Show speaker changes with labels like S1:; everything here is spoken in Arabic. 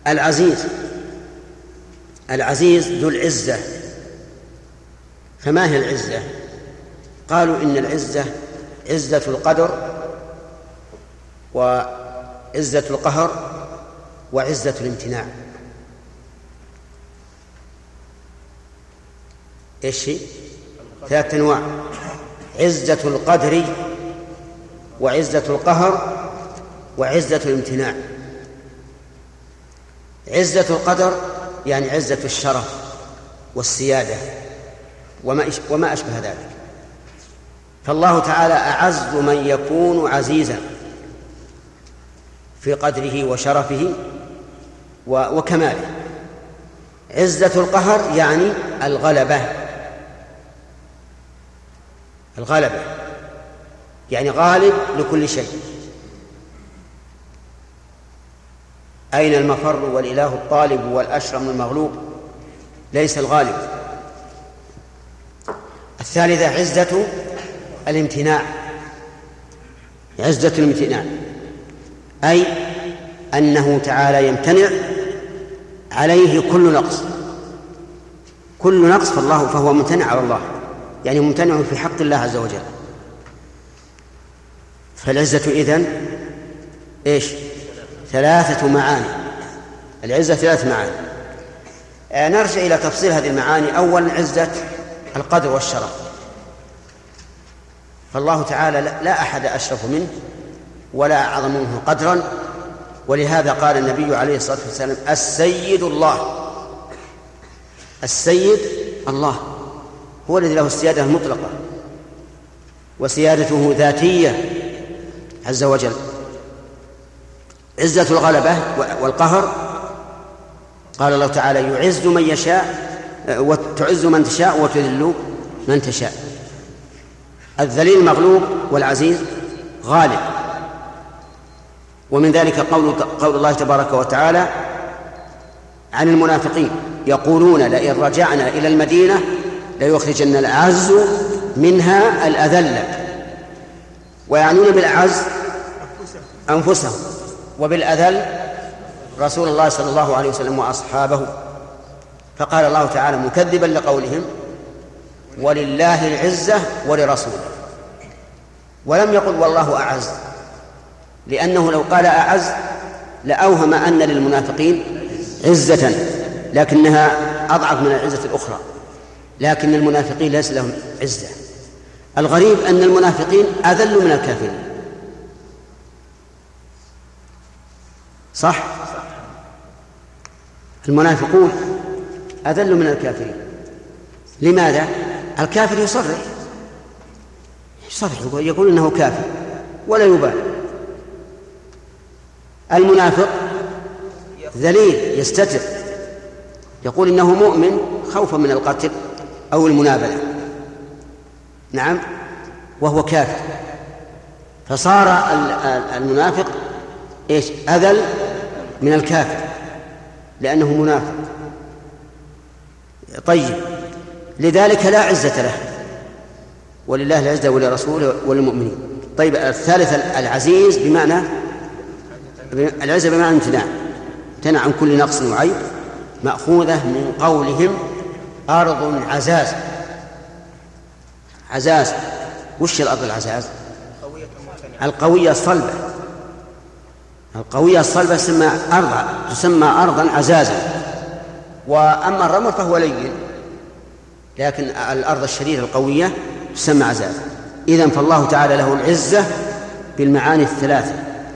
S1: العزيز ذو العزة. فما هي العزة؟ قالوا إن العزة عزة القدر وعزة القهر وعزة الامتناع. إيش هي؟ 3 أنواع: عزة القدر وعزة القهر وعزة الامتناع. عزة القدر يعني عزة الشرف والسيادة وما أشبه ذلك. فالله تعالى أعز من يكون عزيزا في قدره وشرفه وكماله. عزة القهر يعني الغلبة يعني غالب لكل شيء. أين المفر والإله الطالب والأشرم المغلوب؟ ليس الغالب. الثالثة عزة الامتناع. عزة الامتناع أي أنه تعالى يمتنع عليه كل نقص فهو ممتنع على الله، يعني ممتنع في حق الله عز وجل. فالعزة إذن إيش؟ 3 معاني. العزة 3 معاني. نرجع إلى تفصيل هذه المعاني. أولا عزة القدر والشرف. فالله تعالى لا أحد أشرف منه ولا أعظم منه قدرا، ولهذا قال النبي عليه الصلاة والسلام: السيد الله. السيد الله هو الذي له السيادة المطلقة، وسيادته ذاتية عز وجل. عزة الغلبة والقهر قال الله تعالى: يعز من يشاء وتعز من تشاء وتذل من تشاء. الذليل مغلوب والعزيز غالب. ومن ذلك قول الله تبارك وتعالى عن المنافقين: يقولون لئن رجعنا إلى المدينة ليخرجن الأعز منها الأذل. ويعنون بالأعز أنفسهم، وبالأذل رسول الله صلى الله عليه وسلم وأصحابه. فقال الله تعالى مكذبا لقولهم: ولله العزة ولرسوله. ولم يقل والله أعز، لأنه لو قال أعز لأوهم أن للمنافقين عزة لكنها أضعف من العزة الأخرى، لكن المنافقين ليس لهم عزة. الغريب أن المنافقين أذل من الكافرين. صح؟ المنافقون أذل من الكافرين. لماذا؟ الكافر يصرح يقول إنه كافر ولا يبالي. المنافق ذليل يستتر، يقول إنه مؤمن خوفا من القتل أو المنابلة، نعم، وهو كافر. فصار المنافق إيش؟ أذل من الكافر لأنه منافق. طيب، لذلك لا عزة له، ولله العزة ولرسوله وللمؤمنين. طيب، الثالث العزيز بمعنى العزة بمعنى امتناع عن كل نقص وعيب، مأخوذة من قولهم أرض عزاز. وش الأرض العزاز؟ القوية الصلبة. القوية الصلبة تسمى أرضا عزازا. وأما الرمل فهو لين، لكن الأرض الشديدة القوية تسمى عزاز. إذن فالله تعالى له العزة بالمعاني الثلاثة: